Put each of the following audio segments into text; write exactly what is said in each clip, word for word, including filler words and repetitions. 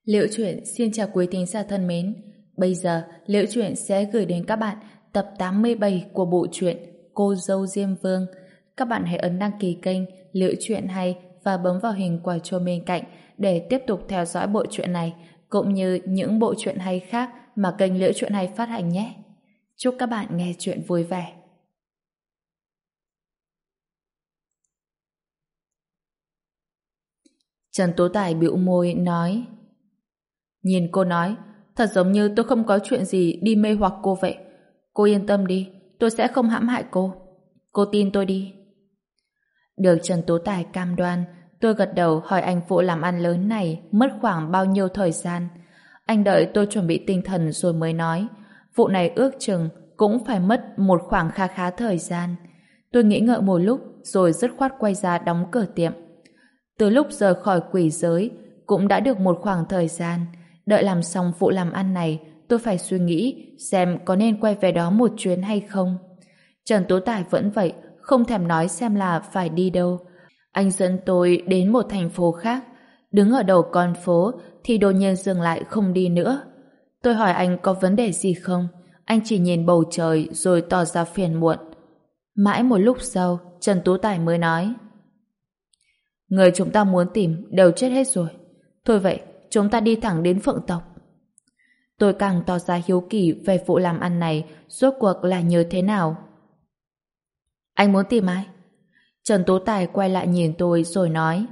Liễu Chuyện xin chào quý thính giả thân mến. Bây giờ, Liễu Chuyện sẽ gửi đến các bạn tập tám mươi bảy của bộ truyện Cô dâu Diêm Vương. Các bạn hãy ấn đăng ký kênh Liễu Chuyện Hay và bấm vào hình quả chuông bên cạnh để tiếp tục theo dõi bộ truyện này, cũng như những bộ truyện hay khác mà kênh Liễu Chuyện Hay phát hành nhé. Chúc các bạn nghe chuyện vui vẻ. Trần Tố Tài bĩu môi nói: Nhìn cô nói, thật giống như tôi không có chuyện gì đi mê hoặc cô vậy. Cô yên tâm đi, tôi sẽ không hãm hại cô. Cô tin tôi đi. Được Trần Tố Tài cam đoan, tôi gật đầu hỏi anh vụ làm ăn lớn này mất khoảng bao nhiêu thời gian. Anh đợi tôi chuẩn bị tinh thần rồi mới nói, vụ này ước chừng cũng phải mất một khoảng khá khá thời gian. Tôi nghĩ ngợi một lúc rồi dứt khoát quay ra đóng cửa tiệm. Từ lúc rời khỏi quỷ giới cũng đã được một khoảng thời gian. Đợi làm xong vụ làm ăn này, tôi phải suy nghĩ xem có nên quay về đó một chuyến hay không. Trần Tố Tài vẫn vậy, không thèm nói xem là phải đi đâu. Anh dẫn tôi đến một thành phố khác. Đứng ở đầu con phố thì đột nhiên dừng lại không đi nữa. Tôi hỏi anh có vấn đề gì không? Anh chỉ nhìn bầu trời rồi tỏ ra phiền muộn. Mãi một lúc sau, Trần Tố Tài mới nói: Người chúng ta muốn tìm đều chết hết rồi. Thôi vậy, chúng ta đi thẳng đến Phượng Tộc. Tôi càng tỏ ra hiếu kỳ về vụ làm ăn này rốt cuộc là như thế nào. Anh muốn tìm ai? Trần Tố Tài quay lại nhìn tôi rồi nói: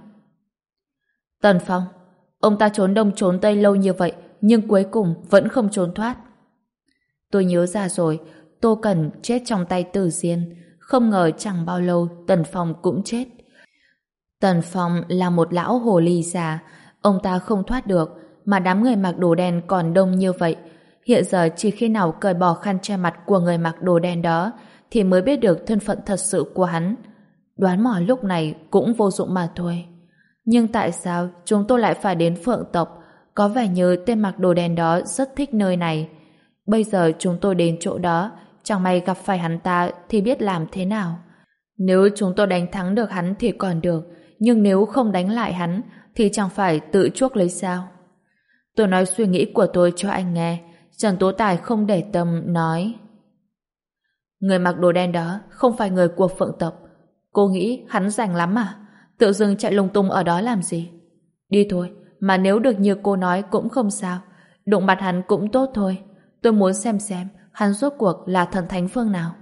Tần Phong. Ông ta trốn đông trốn tây lâu như vậy nhưng cuối cùng vẫn không trốn thoát. Tôi nhớ ra rồi, Tô Cẩn chết trong tay Tử Diên. Không ngờ chẳng bao lâu Tần Phong cũng chết. Tần Phong là một lão hồ ly già. Ông ta không thoát được, mà đám người mặc đồ đen còn đông như vậy. Hiện giờ chỉ khi nào cởi bỏ khăn che mặt của người mặc đồ đen đó thì mới biết được thân phận thật sự của hắn. Đoán mò lúc này cũng vô dụng mà thôi. Nhưng tại sao chúng tôi lại phải đến Phượng Tộc? Có vẻ như tên mặc đồ đen đó rất thích nơi này. Bây giờ chúng tôi đến chỗ đó, chẳng may gặp phải hắn ta thì biết làm thế nào. Nếu chúng tôi đánh thắng được hắn thì còn được, nhưng nếu không đánh lại hắn thì chẳng phải tự chuốc lấy sao? Tôi nói suy nghĩ của tôi cho anh nghe. Trần Tố Tài không để tâm nói: Người mặc đồ đen đó không phải người của Phượng Tộc. Cô nghĩ hắn rảnh lắm à? Tự dưng chạy lung tung ở đó làm gì? Đi thôi, mà nếu được như cô nói cũng không sao. Đụng mặt hắn cũng tốt thôi. Tôi muốn xem xem hắn rốt cuộc là thần thánh phương nào.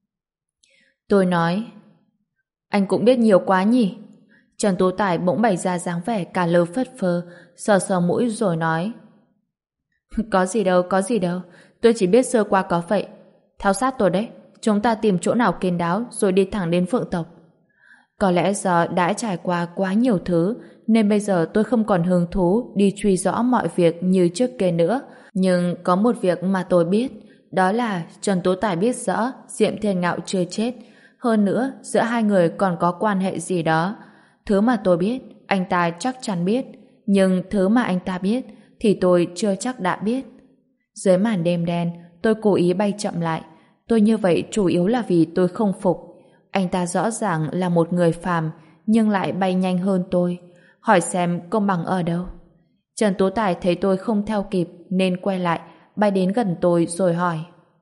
Tôi nói: Anh cũng biết nhiều quá nhỉ? Trần Tố Tài bỗng bày ra dáng vẻ cả lơ phất phơ, sờ sờ mũi rồi nói: Có gì đâu, có gì đâu. Tôi chỉ biết sơ qua có vậy. Theo sát tôi đấy. Chúng ta tìm chỗ nào kín đáo rồi đi thẳng đến Phượng Tộc. Có lẽ do đã trải qua quá nhiều thứ nên bây giờ tôi không còn hứng thú đi truy rõ mọi việc như trước kia nữa. Nhưng có một việc mà tôi biết, đó là Trần Tố Tài biết rõ Diệm Thiên Ngạo chưa chết. Hơn nữa, giữa hai người còn có quan hệ gì đó. Thứ mà tôi biết, anh ta chắc chắn biết. Nhưng thứ mà anh ta biết thì tôi chưa chắc đã biết. Dưới màn đêm đen, tôi cố ý bay chậm lại. Tôi như vậy chủ yếu là vì tôi không phục. Anh ta rõ ràng là một người phàm, nhưng lại bay nhanh hơn tôi. Hỏi xem công bằng ở đâu. Trần Tố Tài thấy tôi không theo kịp nên quay lại, bay đến gần tôi rồi hỏi: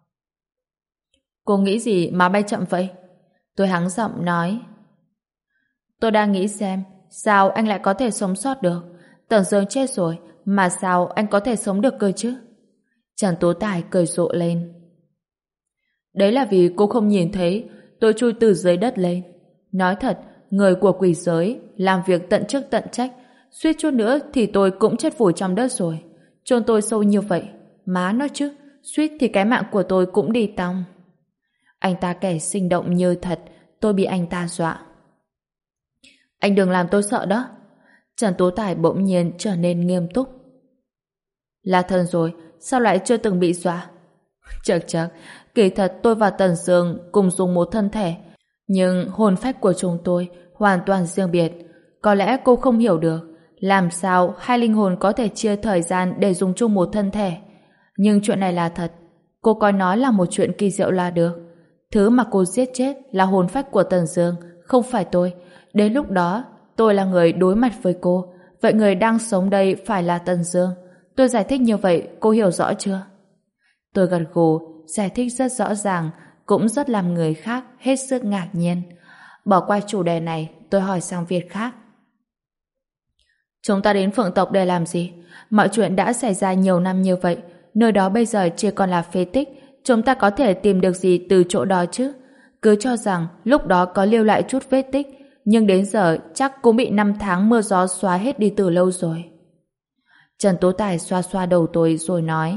Cô nghĩ gì mà bay chậm vậy? Tôi hắng giọng nói: Tôi đang nghĩ xem sao anh lại có thể sống sót được. Tần Dương chết rồi mà sao anh có thể sống được cơ chứ? Trần Tố Tài cười rộ lên: Đấy là vì cô không nhìn thấy tôi chui từ dưới đất lên. Nói thật, người của quỷ giới làm việc tận chức tận trách, suýt chút nữa thì tôi cũng chết vùi trong đất rồi. Chôn tôi sâu như vậy, má nói chứ, suýt thì cái mạng của tôi cũng đi tong. Anh ta kể sinh động như thật, tôi bị anh ta dọa. Anh đừng làm tôi sợ đó. Trần Tố Tài bỗng nhiên trở nên nghiêm túc. Là thần rồi, sao lại chưa từng bị dọa? Chật chật, kỳ thật tôi và Tần Dương cùng dùng một thân thể, nhưng hồn phách của chúng tôi hoàn toàn riêng biệt. Có lẽ cô không hiểu được làm sao hai linh hồn có thể chia thời gian để dùng chung một thân thể. Nhưng chuyện này là thật. Cô coi nó là một chuyện kỳ diệu là được. Thứ mà cô giết chết là hồn phách của Tần Dương, không phải tôi. Đến lúc đó, tôi là người đối mặt với cô, Vậy người đang sống đây phải là Tần Dương. Tôi giải thích như vậy, cô hiểu rõ chưa? Tôi gật gù, giải thích rất rõ ràng, cũng rất làm người khác hết sức ngạc nhiên. Bỏ qua chủ đề này, tôi hỏi sang việc khác. Chúng ta đến Phượng tộc để làm gì? Mọi chuyện đã xảy ra nhiều năm như vậy, nơi đó bây giờ chỉ còn là phế tích, chúng ta có thể tìm được gì từ chỗ đó chứ? Cứ cho rằng lúc đó có lưu lại chút vết tích, nhưng đến giờ chắc cũng bị năm tháng mưa gió xóa hết đi từ lâu rồi. Trần Tố Tài xoa xoa đầu tôi rồi nói: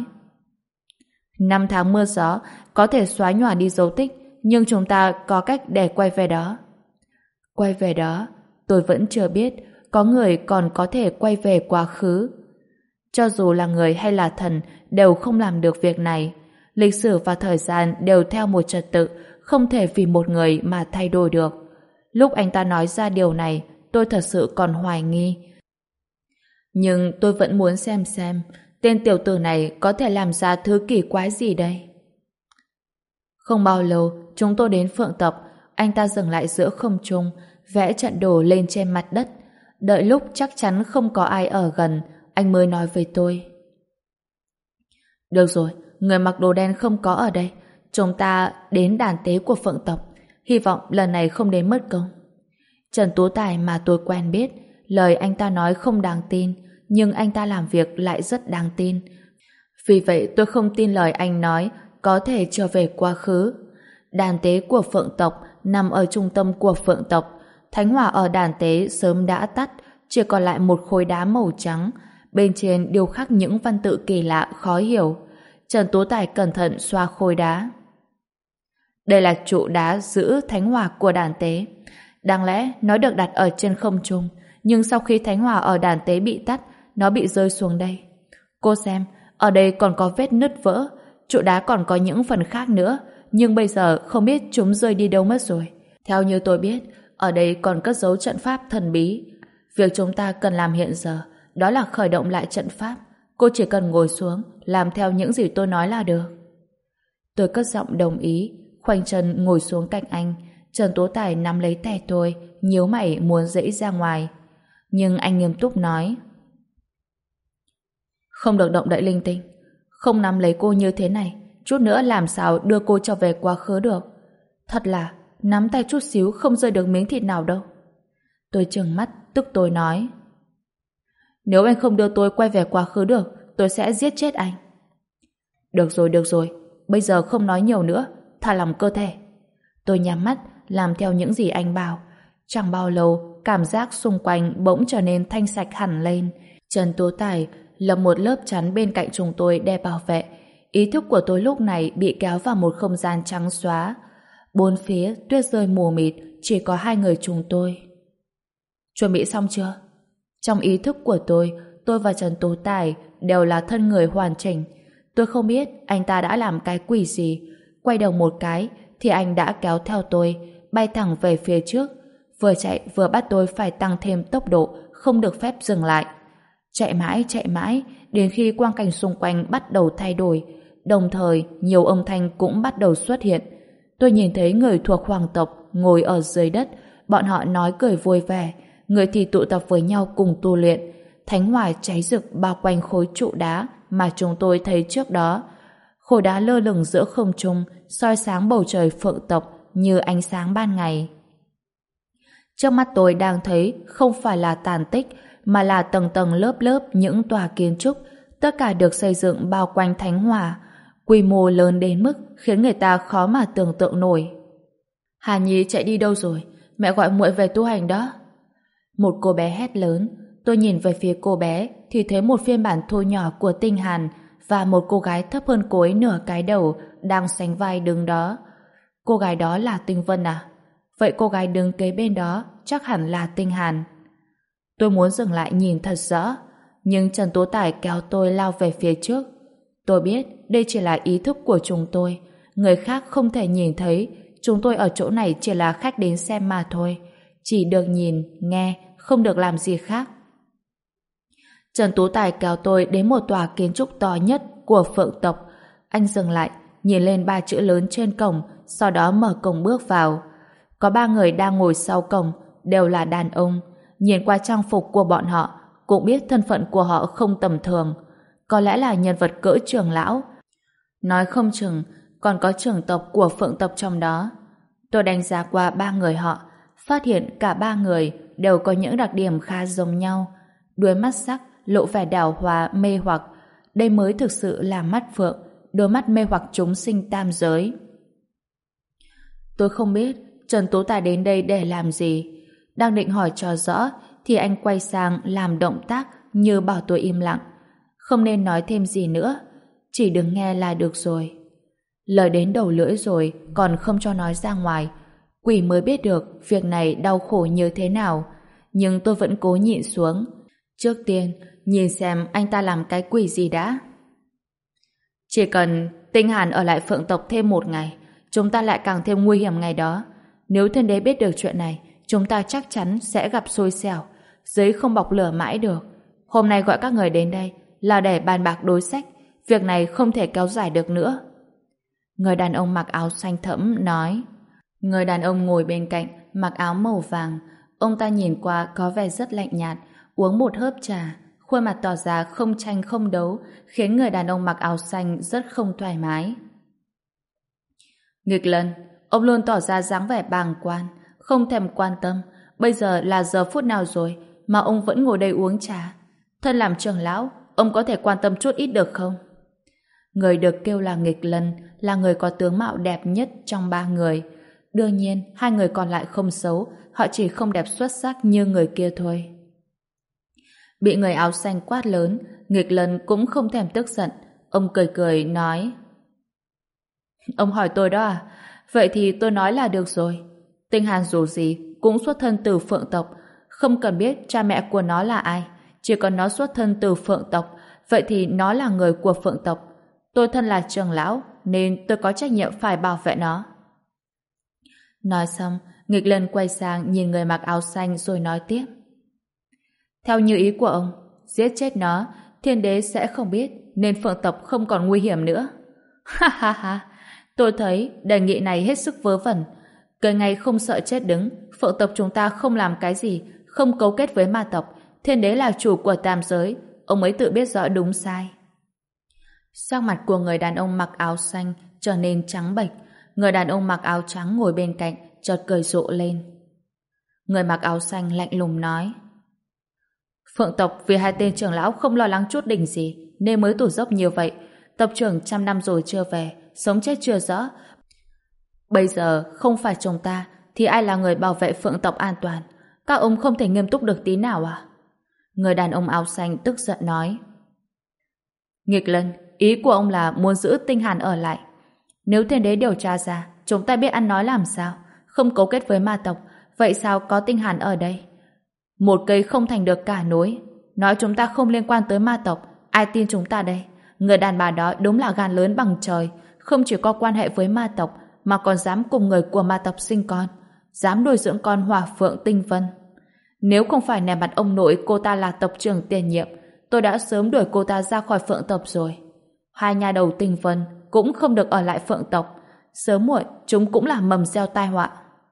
Năm tháng mưa gió có thể xóa nhòa đi dấu tích, nhưng chúng ta có cách để quay về đó. Quay về đó? Tôi vẫn chưa biết có người còn có thể quay về quá khứ. Cho dù là người hay là thần đều không làm được việc này. Lịch sử và thời gian đều theo một trật tự, không thể vì một người mà thay đổi được. Lúc anh ta nói ra điều này, tôi thật sự còn hoài nghi. Nhưng tôi vẫn muốn xem xem tên tiểu tử này có thể làm ra thứ kỳ quái gì đây. Không bao lâu, chúng tôi đến Phượng tộc. Anh ta dừng lại giữa không trung, vẽ trận đồ lên trên mặt đất. Đợi lúc chắc chắn không có ai ở gần, anh mới nói với tôi: Được rồi, người mặc đồ đen không có ở đây. Chúng ta đến đàn tế của Phượng tộc. Hy vọng lần này không đến mất công. Trần Tú Tài mà tôi quen biết, lời anh ta nói không đáng tin, nhưng anh ta làm việc lại rất đáng tin. Vì vậy tôi không tin lời anh nói có thể trở về quá khứ. Đàn tế của Phượng tộc nằm ở trung tâm của Phượng tộc. Thánh hỏa ở đàn tế sớm đã tắt, chỉ còn lại một khối đá màu trắng. Bên trên điêu khắc những văn tự kỳ lạ khó hiểu. Trần Tú Tài cẩn thận xoa khối đá. Đây là trụ đá giữ thánh hỏa của đàn tế. Đáng lẽ nó được đặt ở trên không trung, nhưng sau khi thánh hỏa ở đàn tế bị tắt, nó bị rơi xuống đây. Cô xem, ở đây còn có vết nứt vỡ, trụ đá còn có những phần khác nữa, nhưng bây giờ không biết chúng rơi đi đâu mất rồi. Theo như tôi biết, ở đây còn cất giấu trận pháp thần bí. Việc chúng ta cần làm hiện giờ đó là khởi động lại trận pháp. Cô chỉ cần ngồi xuống, làm theo những gì tôi nói là được. Tôi cất giọng đồng ý, khoanh chân ngồi xuống cạnh anh. Trần Tố Tài nắm lấy tay tôi, nhíu mày muốn dãy ra ngoài. Nhưng anh nghiêm túc nói: Không được động đậy linh tinh. Không nắm lấy cô như thế này, chút nữa làm sao đưa cô trở về quá khứ được. Thật là nắm tay chút xíu không rơi được miếng thịt nào đâu. Tôi trừng mắt, tức tôi nói: Nếu anh không đưa tôi quay về quá khứ được, tôi sẽ giết chết anh. Được rồi, được rồi, bây giờ không nói nhiều nữa, thả lỏng cơ thể. Tôi nhắm mắt, làm theo những gì anh bảo. Chẳng bao lâu, cảm giác xung quanh bỗng trở nên thanh sạch hẳn lên. Trần Tố Tài lập một lớp chắn bên cạnh chúng tôi để bảo vệ. Ý thức của tôi lúc này bị kéo vào một không gian trắng xóa. Bốn phía tuyết rơi mù mịt, chỉ có hai người chúng tôi. Chuẩn bị xong chưa? Trong ý thức của tôi, tôi và Trần Tố Tài đều là thân người hoàn chỉnh. Tôi không biết anh ta đã làm cái quỷ gì. Quay đầu một cái thì anh đã kéo theo tôi, bay thẳng về phía trước. Vừa chạy vừa bắt tôi phải tăng thêm tốc độ, không được phép dừng lại. Chạy mãi, chạy mãi, đến khi quang cảnh xung quanh bắt đầu thay đổi. Đồng thời, nhiều âm thanh cũng bắt đầu xuất hiện. Tôi nhìn thấy người thuộc hoàng tộc ngồi ở dưới đất. Bọn họ nói cười vui vẻ, người thì tụ tập với nhau cùng tu luyện. Thánh hỏa cháy rực bao quanh khối trụ đá mà chúng tôi thấy trước đó. Khối đá lơ lửng giữa không trung, soi sáng bầu trời Phượng tộc như ánh sáng ban ngày. Trước mắt tôi đang thấy không phải là tàn tích, mà là tầng tầng lớp lớp những tòa kiến trúc, tất cả được xây dựng bao quanh thánh hỏa, quy mô lớn đến mức khiến người ta khó mà tưởng tượng nổi. Hà Nhi chạy đi đâu rồi? Mẹ gọi muội về tu hành đó. Một cô bé hét lớn. Tôi nhìn về phía cô bé thì thấy một phiên bản thu nhỏ của Tinh Hàn và một cô gái thấp hơn cô ấy nửa cái đầu đang sánh vai đứng đó. Cô gái đó là Tinh Vân à? Vậy cô gái đứng kế bên đó chắc hẳn là Tinh Hàn. Tôi muốn dừng lại nhìn thật rõ, nhưng Trần Tố Tài kéo tôi lao về phía trước. Tôi biết đây chỉ là ý thức của chúng tôi, người khác không thể nhìn thấy. Chúng tôi ở chỗ này chỉ là khách đến xem mà thôi, chỉ được nhìn, nghe, không được làm gì khác. Trần Tú Tài kéo tôi đến một tòa kiến trúc to nhất của Phượng tộc. Anh dừng lại, nhìn lên ba chữ lớn trên cổng, sau đó mở cổng bước vào. Có ba người đang ngồi sau cổng, đều là đàn ông. Nhìn qua trang phục của bọn họ, cũng biết thân phận của họ không tầm thường. Có lẽ là nhân vật cỡ trưởng lão. Nói không chừng còn có trưởng tộc của Phượng tộc trong đó. Tôi đánh giá qua ba người họ, phát hiện cả ba người đều có những đặc điểm khá giống nhau. Đuôi mắt sắc, lộ vẻ đào hoa mê hoặc. Đây mới thực sự là mắt Phượng, đôi mắt mê hoặc chúng sinh tam giới. Tôi không biết Trần Tú Tài đến đây để làm gì. Đang định hỏi cho rõ thì anh quay sang làm động tác như bảo tôi im lặng. Không nên nói thêm gì nữa, chỉ đừng nghe là được rồi. Lời đến đầu lưỡi rồi còn không cho nói ra ngoài. Quỷ mới biết được việc này đau khổ như thế nào. Nhưng tôi vẫn cố nhịn xuống. Trước tiên, nhìn xem anh ta làm cái quỷ gì đã. Chỉ cần Tinh Hàn ở lại Phượng tộc thêm một ngày, chúng ta lại càng thêm nguy hiểm ngày đó. Nếu thiên đế biết được chuyện này, chúng ta chắc chắn sẽ gặp xui xẻo. Giấy không bọc lửa mãi được. Hôm nay gọi các người đến đây là để bàn bạc đối sách. Việc này không thể kéo dài được nữa. Người đàn ông mặc áo xanh thẫm nói. Người đàn ông ngồi bên cạnh mặc áo màu vàng. Ông ta nhìn qua có vẻ rất lạnh nhạt, uống một hớp trà, khuôn mặt tỏ ra không tranh không đấu, khiến người đàn ông mặc áo xanh rất không thoải mái. Nghịch Lân, ông luôn tỏ ra dáng vẻ bàng quan, không thèm quan tâm. Bây giờ là giờ phút nào rồi mà ông vẫn ngồi đây uống trà? Thân làm trưởng lão, ông có thể quan tâm chút ít được không? Người được kêu là Nghịch Lân là người có tướng mạo đẹp nhất trong ba người. Đương nhiên, hai người còn lại không xấu, họ chỉ không đẹp xuất sắc như người kia thôi. Bị người áo xanh quát lớn, Nghịch Lân cũng không thèm tức giận. Ông cười cười nói: Ông hỏi tôi đó à? Vậy thì tôi nói là được rồi. Tinh Hàn dù gì cũng xuất thân từ Phượng tộc, không cần biết cha mẹ của nó là ai, chỉ cần nó xuất thân từ Phượng tộc, vậy thì nó là người của Phượng tộc. Tôi thân là trưởng lão, nên tôi có trách nhiệm phải bảo vệ nó. Nói xong, Nghịch Lân quay sang nhìn người mặc áo xanh rồi nói tiếp. Theo như ý của ông, giết chết nó, thiên đế sẽ không biết, nên Phượng tộc không còn nguy hiểm nữa. Ha ha ha, tôi thấy đề nghị này hết sức vớ vẩn. Cái ngày không sợ chết đứng, Phượng tộc chúng ta không làm cái gì, không cấu kết với ma tộc. Thiên đế là chủ của tam giới, ông ấy tự biết rõ đúng sai. Sắc mặt của người đàn ông mặc áo xanh trở nên trắng bệch. Người đàn ông mặc áo trắng ngồi bên cạnh chợt cười rộ lên. Người mặc áo xanh lạnh lùng nói: Phượng tộc vì hai tên trưởng lão không lo lắng chút đỉnh gì nên mới tụt dốc như vậy. Tộc trưởng trăm năm rồi chưa về, sống chết chưa rõ. Bây giờ không phải chúng ta thì ai là người bảo vệ Phượng tộc an toàn? Các ông không thể nghiêm túc được tí nào à? Người đàn ông áo xanh tức giận nói. Nghịch Lân, ý của ông là muốn giữ Tinh Hàn ở lại. Nếu thiên đế điều tra ra, chúng ta biết ăn nói làm sao? Không cấu kết với ma tộc, vậy sao có Tinh Hàn ở đây? Một cây không thành được cả núi. Nói chúng ta không liên quan tới ma tộc, ai tin chúng ta đây? Người đàn bà đó đúng là gan lớn bằng trời, không chỉ có quan hệ với ma tộc mà còn dám cùng người của ma tộc sinh con, dám nuôi dưỡng con Hỏa Phượng Tinh Vân. Nếu không phải nề mặt ông nội cô ta là tộc trưởng tiền nhiệm, tôi đã sớm đuổi cô ta ra khỏi Phượng tộc rồi. Hai nhà đầu Tinh Vân cũng không được ở lại Phượng tộc, sớm muộn chúng cũng là mầm gieo tai họa.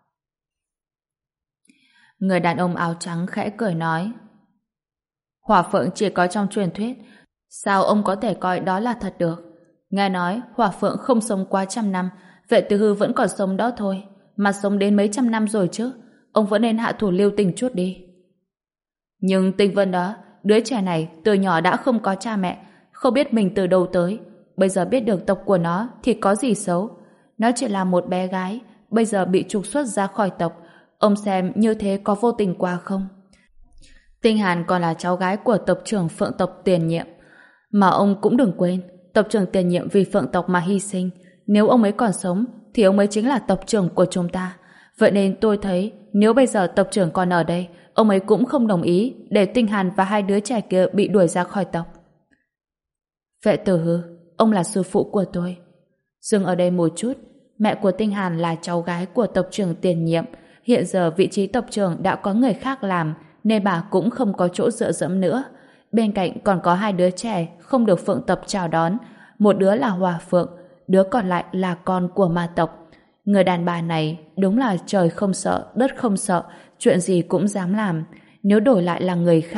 Người đàn ông áo trắng khẽ cười nói: Hỏa Phượng chỉ có trong truyền thuyết, sao ông có thể coi đó là thật được? Nghe nói Hỏa Phượng không sống quá trăm năm, Vệ Tử Hư vẫn còn sống đó thôi, mà sống đến mấy trăm năm rồi chứ. Ông vẫn nên hạ thủ lưu tình chút đi. Nhưng Tinh Vân đó, đứa trẻ này từ nhỏ đã không có cha mẹ, không biết mình từ đâu tới. Bây giờ biết được tộc của nó thì có gì xấu? Nó chỉ là một bé gái, bây giờ bị trục xuất ra khỏi tộc. Ông xem như thế có vô tình quá không? Tinh Hàn còn là cháu gái của tộc trưởng Phượng tộc tiền nhiệm. Mà ông cũng đừng quên, tộc trưởng tiền nhiệm vì Phượng tộc mà hy sinh. Nếu ông ấy còn sống thì ông ấy chính là tộc trưởng của chúng ta. Vậy nên tôi thấy nếu bây giờ tộc trưởng còn ở đây, ông ấy cũng không đồng ý để Tinh Hàn và hai đứa trẻ kia bị đuổi ra khỏi tộc. Vệ Tử Hư, ông là sư phụ của tôi. Dừng ở đây một chút, mẹ của Tinh Hàn là cháu gái của tộc trưởng tiền nhiệm. Hiện giờ vị trí tộc trưởng đã có người khác làm, nên bà cũng không có chỗ dựa dẫm nữa. Bên cạnh còn có hai đứa trẻ không được Phượng tộc chào đón. Một đứa là Hỏa Phượng, đứa còn lại là con của ma tộc. Người đàn bà này đúng là trời không sợ, đất không sợ, chuyện gì cũng dám làm. Nếu đổi lại là người khác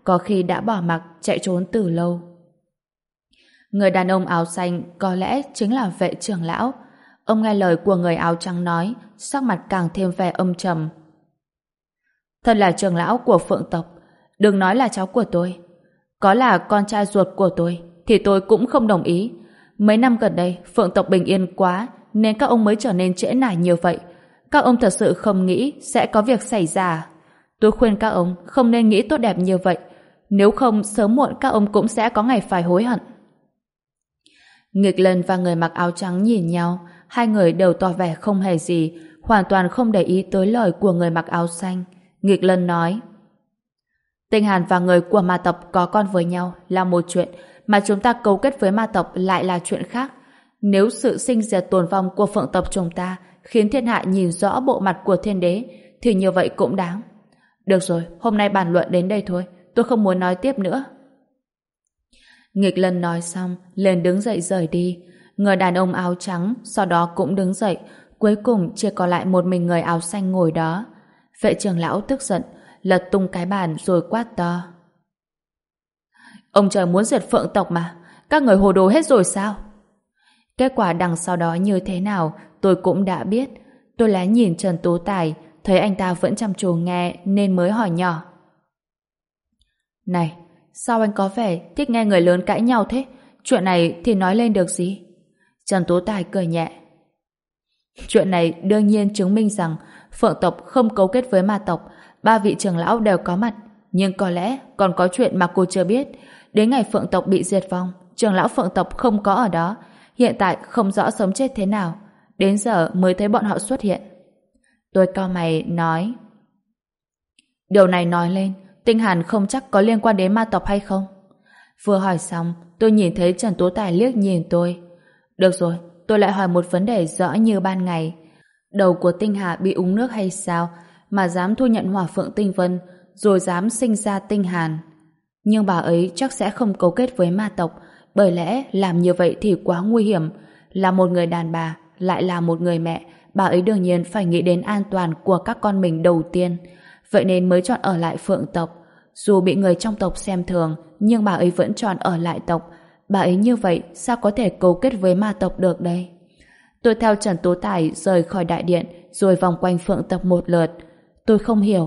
có khi đã bỏ mặc chạy trốn từ lâu. Người đàn ông áo xanh có lẽ chính là vệ trưởng lão. Ông nghe lời của người áo trắng nói, sắc mặt càng thêm vẻ âm trầm. Thật là trưởng lão của Phượng tộc, đừng nói là cháu của tôi. Có là con trai ruột của tôi, thì tôi cũng không đồng ý. Mấy năm gần đây, Phượng tộc bình yên quá, nên các ông mới trở nên trễ nải như vậy. Các ông thật sự không nghĩ sẽ có việc xảy ra. Tôi khuyên các ông không nên nghĩ tốt đẹp như vậy. Nếu không, sớm muộn các ông cũng sẽ có ngày phải hối hận. Nghịch Lân và người mặc áo trắng nhìn nhau, hai người đều tỏ vẻ không hề gì, hoàn toàn không để ý tới lời của người mặc áo xanh. Nghịch Lân nói: Tinh Hàn và người của ma tộc có con với nhau là một chuyện, mà chúng ta cấu kết với ma tộc lại là chuyện khác. Nếu sự sinh diệt tồn vong của Phượng tộc chúng ta khiến thiên hạ nhìn rõ bộ mặt của thiên đế, thì như vậy cũng đáng. Được rồi, hôm nay bàn luận đến đây thôi, tôi không muốn nói tiếp nữa. Nghịch Lân nói xong, liền đứng dậy rời đi. Người đàn ông áo trắng sau đó cũng đứng dậy, cuối cùng chỉ còn lại một mình người áo xanh ngồi đó. Vệ trưởng lão tức giận, lật tung cái bàn rồi quát to: Ông trời muốn diệt Phượng tộc mà, các người hồ đồ hết rồi sao? Kết quả đằng sau đó như thế nào tôi cũng đã biết. Tôi lén nhìn Trần Tú Tài, thấy anh ta vẫn chăm chú nghe nên mới hỏi nhỏ: Này, sao anh có vẻ thích nghe người lớn cãi nhau thế? Chuyện này thì nói lên được gì? Trần Tú Tài cười nhẹ: Chuyện này đương nhiên chứng minh rằng Phượng tộc không cấu kết với ma tộc. Ba vị trưởng lão đều có mặt, nhưng có lẽ còn có chuyện mà cô chưa biết. Đến ngày Phượng tộc bị diệt vong, trưởng lão Phượng tộc không có ở đó. Hiện tại không rõ sống chết thế nào, đến giờ mới thấy bọn họ xuất hiện. Tôi cau mày nói: Điều này nói lên, Tinh Hàn không chắc có liên quan đến ma tộc hay không? Vừa hỏi xong, tôi nhìn thấy Trần Tú Tài liếc nhìn tôi. Được rồi, tôi lại hỏi một vấn đề rõ như ban ngày. Đầu của Tinh Hà bị uống nước hay sao mà dám thu nhận Hỏa Phượng Tinh Vân, rồi dám sinh ra Tinh Hàn? Nhưng bà ấy chắc sẽ không cấu kết với ma tộc, bởi lẽ làm như vậy thì quá nguy hiểm. Là một người đàn bà, lại là một người mẹ, bà ấy đương nhiên phải nghĩ đến an toàn của các con mình đầu tiên. Vậy nên mới chọn ở lại Phượng tộc. Dù bị người trong tộc xem thường, nhưng bà ấy vẫn chọn ở lại tộc. Bà ấy như vậy sao có thể cấu kết với ma tộc được đây? Tôi theo Trần Tú Tài rời khỏi đại điện, rồi vòng quanh Phượng tộc một lượt. Tôi không hiểu.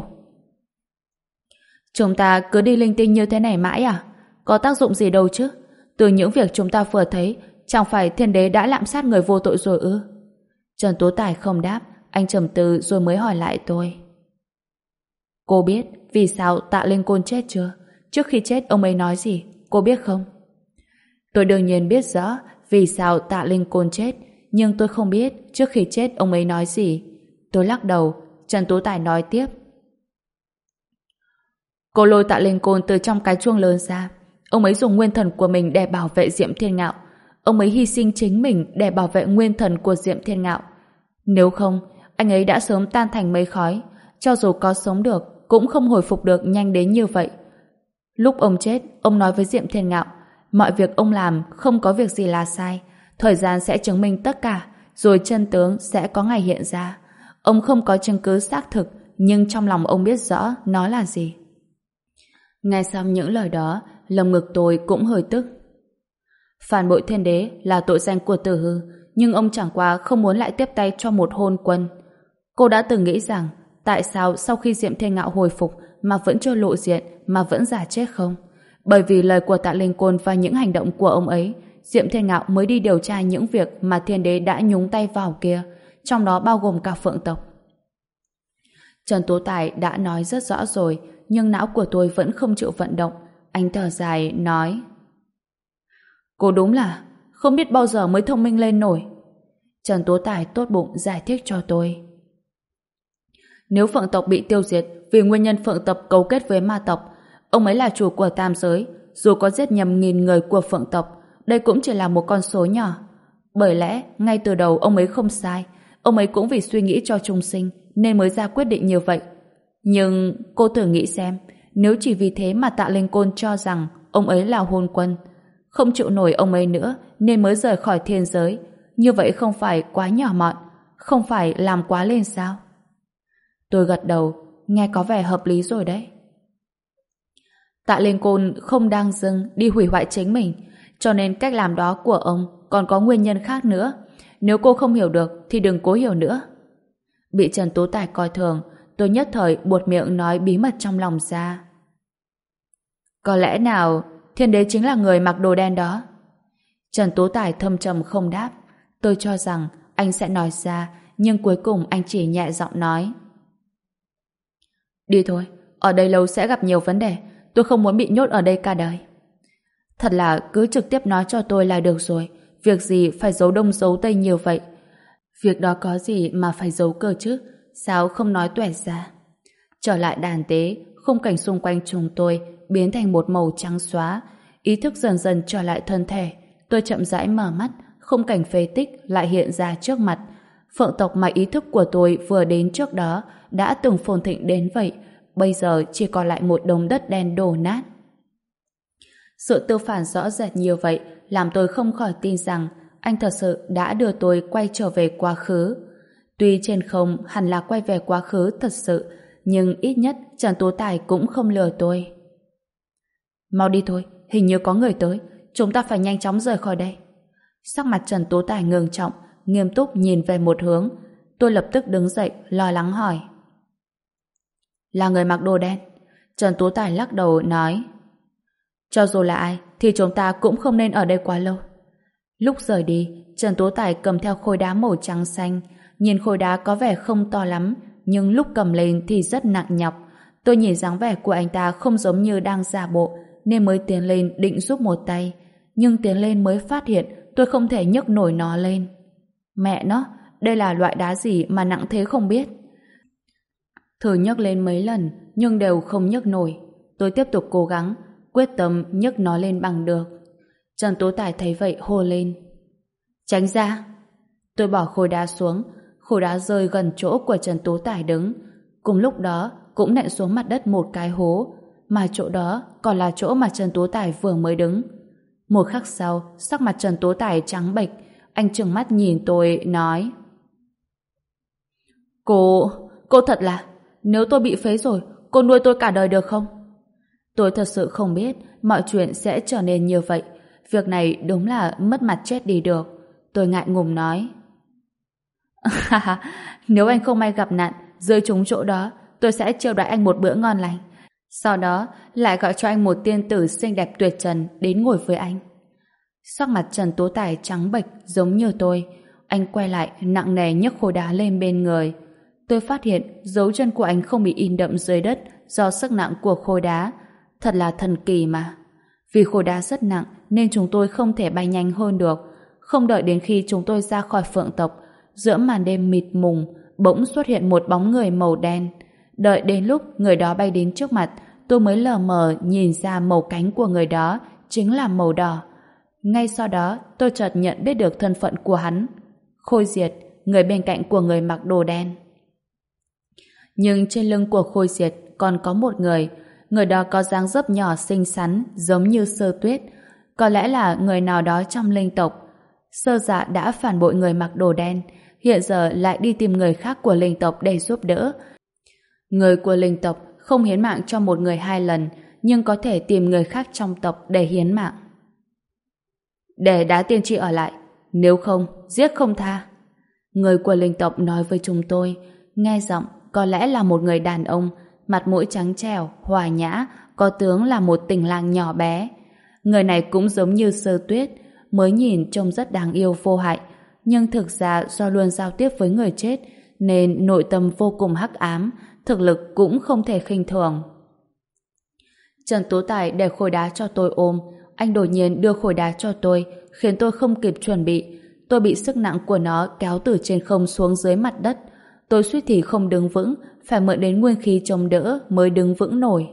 Chúng ta cứ đi linh tinh như thế này mãi à? Có tác dụng gì đâu chứ? Từ những việc chúng ta vừa thấy, chẳng phải thiên đế đã lạm sát người vô tội rồi ư? Trần Tú Tài không đáp, anh trầm tư rồi mới hỏi lại tôi. Cô biết vì sao Tạ Linh Côn chết chưa? Trước khi chết ông ấy nói gì? Cô biết không? Tôi đương nhiên biết rõ vì sao Tạ Linh Côn chết, nhưng tôi không biết trước khi chết ông ấy nói gì. Tôi lắc đầu. Trần Tú Tài nói tiếp: Cô lôi Tạ Linh Côn từ trong cái chuông lớn ra. Ông ấy dùng nguyên thần của mình để bảo vệ Diệm Thiên Ngạo. Ông ấy hy sinh chính mình để bảo vệ nguyên thần của Diệm Thiên Ngạo. Nếu không, anh ấy đã sớm tan thành mây khói. Cho dù có sống được, cũng không hồi phục được nhanh đến như vậy. Lúc ông chết, ông nói với Diệm Thiên Ngạo, mọi việc ông làm không có việc gì là sai. Thời gian sẽ chứng minh tất cả, rồi chân tướng sẽ có ngày hiện ra. Ông không có chứng cứ xác thực, nhưng trong lòng ông biết rõ nó là gì. Nghe xong những lời đó, lồng ngực tôi cũng hơi tức. Phản bội thiên đế là tội danh của Tử Hư, nhưng ông chẳng qua không muốn lại tiếp tay cho một hôn quân. Cô đã từng nghĩ rằng tại sao sau khi Diệm Thiên Ngạo hồi phục mà vẫn chưa lộ diện, mà vẫn giả chết không? Bởi vì lời của Tạ Linh Côn và những hành động của ông ấy, Diệm Thiên Ngạo mới đi điều tra những việc mà thiên đế đã nhúng tay vào kia, trong đó bao gồm cả Phượng tộc. Trần Tú Tài đã nói rất rõ rồi, nhưng não của tôi vẫn không chịu vận động. Anh thở dài nói: Cô đúng là không biết bao giờ mới thông minh lên nổi. Trần Tú Tài tốt bụng giải thích cho tôi: Nếu Phượng tộc bị tiêu diệt vì nguyên nhân Phượng tộc cấu kết với ma tộc, ông ấy là chủ của tam giới, dù có giết nhầm nghìn người của Phượng tộc, đây cũng chỉ là một con số nhỏ. Bởi lẽ ngay từ đầu ông ấy không sai, ông ấy cũng vì suy nghĩ cho chúng sinh nên mới ra quyết định như vậy. Nhưng cô thử nghĩ xem, nếu chỉ vì thế mà Tạ Linh Côn cho rằng ông ấy là hôn quân, không chịu nổi ông ấy nữa nên mới rời khỏi thiên giới, như vậy không phải quá nhỏ mọn, không phải làm quá lên sao? Tôi gật đầu, nghe có vẻ hợp lý rồi đấy. Tạ Linh Côn không đang dưng đi hủy hoại chính mình, cho nên cách làm đó của ông còn có nguyên nhân khác nữa. Nếu cô không hiểu được thì đừng cố hiểu nữa. Bị Trần Tú Tài coi thường, tôi nhất thời buột miệng nói bí mật trong lòng ra. Có lẽ nào Thiên Đế chính là người mặc đồ đen đó? Trần Tú Tài thâm trầm không đáp. Tôi cho rằng anh sẽ nói ra, nhưng cuối cùng anh chỉ nhẹ giọng nói. Đi thôi, ở đây lâu sẽ gặp nhiều vấn đề. Tôi không muốn bị nhốt ở đây cả đời. Thật là cứ trực tiếp nói cho tôi là được rồi. Việc gì phải giấu đông giấu tây nhiều vậy? Việc đó có gì mà phải giấu cơ chứ? Sao không nói toẹt ra? Trở lại đàn tế, khung cảnh xung quanh chúng tôi biến thành một màu trắng xóa. Ý thức dần dần trở lại thân thể. Tôi chậm rãi mở mắt, khung cảnh phế tích lại hiện ra trước mặt. Phượng tộc mà ý thức của tôi vừa đến trước đó đã từng phồn thịnh đến vậy, bây giờ chỉ còn lại một đống đất đen đổ nát. Sự tương phản rõ rệt như vậy làm tôi không khỏi tin rằng anh thật sự đã đưa tôi quay trở về quá khứ. Tuy trên không hẳn là quay về quá khứ thật sự, nhưng ít nhất Trần Tú Tài cũng không lừa tôi. Mau đi thôi, hình như có người tới, chúng ta phải nhanh chóng rời khỏi đây. Sắc mặt Trần Tú Tài ngưng trọng, nghiêm túc nhìn về một hướng. Tôi lập tức đứng dậy, lo lắng hỏi. Là người mặc đồ đen. Trần Tú Tài lắc đầu nói. Cho dù là ai, thì chúng ta cũng không nên ở đây quá lâu. Lúc rời đi, Trần Tú Tài cầm theo khối đá màu trắng xanh. Nhìn khối đá có vẻ không to lắm, nhưng lúc cầm lên thì rất nặng nhọc. Tôi nhìn dáng vẻ của anh ta không giống như đang giả bộ, nên mới tiến lên định giúp một tay. Nhưng tiến lên mới phát hiện tôi không thể nhấc nổi nó lên. Mẹ nó, đây là loại đá gì mà nặng thế không biết. Thử nhấc lên mấy lần, nhưng đều không nhấc nổi. Tôi tiếp tục cố gắng, quyết tâm nhấc nó lên bằng được. Trần Tú Tài thấy vậy hô lên. Tránh ra! Tôi bỏ khối đá xuống, khối đá rơi gần chỗ của Trần Tú Tài đứng. Cùng lúc đó, cũng nện xuống mặt đất một cái hố, mà chỗ đó còn là chỗ mà Trần Tú Tài vừa mới đứng. Một khắc sau, sắc mặt Trần Tú Tài trắng bệch, anh trừng mắt nhìn tôi, nói. Cô, cô thật là, nếu tôi bị phế rồi, cô nuôi tôi cả đời được không? Tôi thật sự không biết mọi chuyện sẽ trở nên như vậy. Việc này đúng là mất mặt chết đi được. Tôi ngại ngùng nói. Nếu anh không may gặp nạn, rơi trúng chỗ đó, tôi sẽ chiêu đãi anh một bữa ngon lành. Sau đó, lại gọi cho anh một tiên tử xinh đẹp tuyệt trần đến ngồi với anh. Sắc mặt Trần Tú Tài trắng bệch giống như tôi. Anh quay lại nặng nề nhấc khối đá lên bên người. Tôi phát hiện dấu chân của anh không bị in đậm dưới đất do sức nặng của khối đá. Thật là thần kỳ mà. Vì khối đá rất nặng nên chúng tôi không thể bay nhanh hơn được. Không đợi đến khi chúng tôi ra khỏi Phượng tộc, giữa màn đêm mịt mùng bỗng xuất hiện một bóng người màu đen. Đợi đến lúc người đó bay đến trước mặt, tôi mới lờ mờ nhìn ra màu cánh của người đó chính là màu đỏ. Ngay sau đó tôi chợt nhận biết được thân phận của hắn. Khôi Diệt, người bên cạnh của người mặc đồ đen. Nhưng trên lưng của Khôi Diệt còn có một người. Người đó có dáng dấp nhỏ xinh xắn giống như Sơ Tuyết. Có lẽ là người nào đó trong linh tộc. Sơ Dạ đã phản bội người mặc đồ đen, hiện giờ lại đi tìm người khác của linh tộc để giúp đỡ. Người của linh tộc không hiến mạng cho một người hai lần, nhưng có thể tìm người khác trong tộc để hiến mạng. Để đá tiên tri ở lại, nếu không, giết không tha. Người của linh tộc nói với chúng tôi, nghe giọng có lẽ là một người đàn ông, mặt mũi trắng trẻo, hòa nhã, có tướng là một tình lang nhỏ bé. Người này cũng giống như Sơ Tuyết, mới nhìn trông rất đáng yêu vô hại, nhưng thực ra do luôn giao tiếp với người chết, nên nội tâm vô cùng hắc ám, thực lực cũng không thể khinh thường. Trần Tú Tài để khối đá cho tôi ôm, anh đột nhiên đưa khối đá cho tôi, khiến tôi không kịp chuẩn bị. Tôi bị sức nặng của nó kéo từ trên không xuống dưới mặt đất. Tôi suýt thì không đứng vững, phải mượn đến nguyên khí chống đỡ mới đứng vững nổi.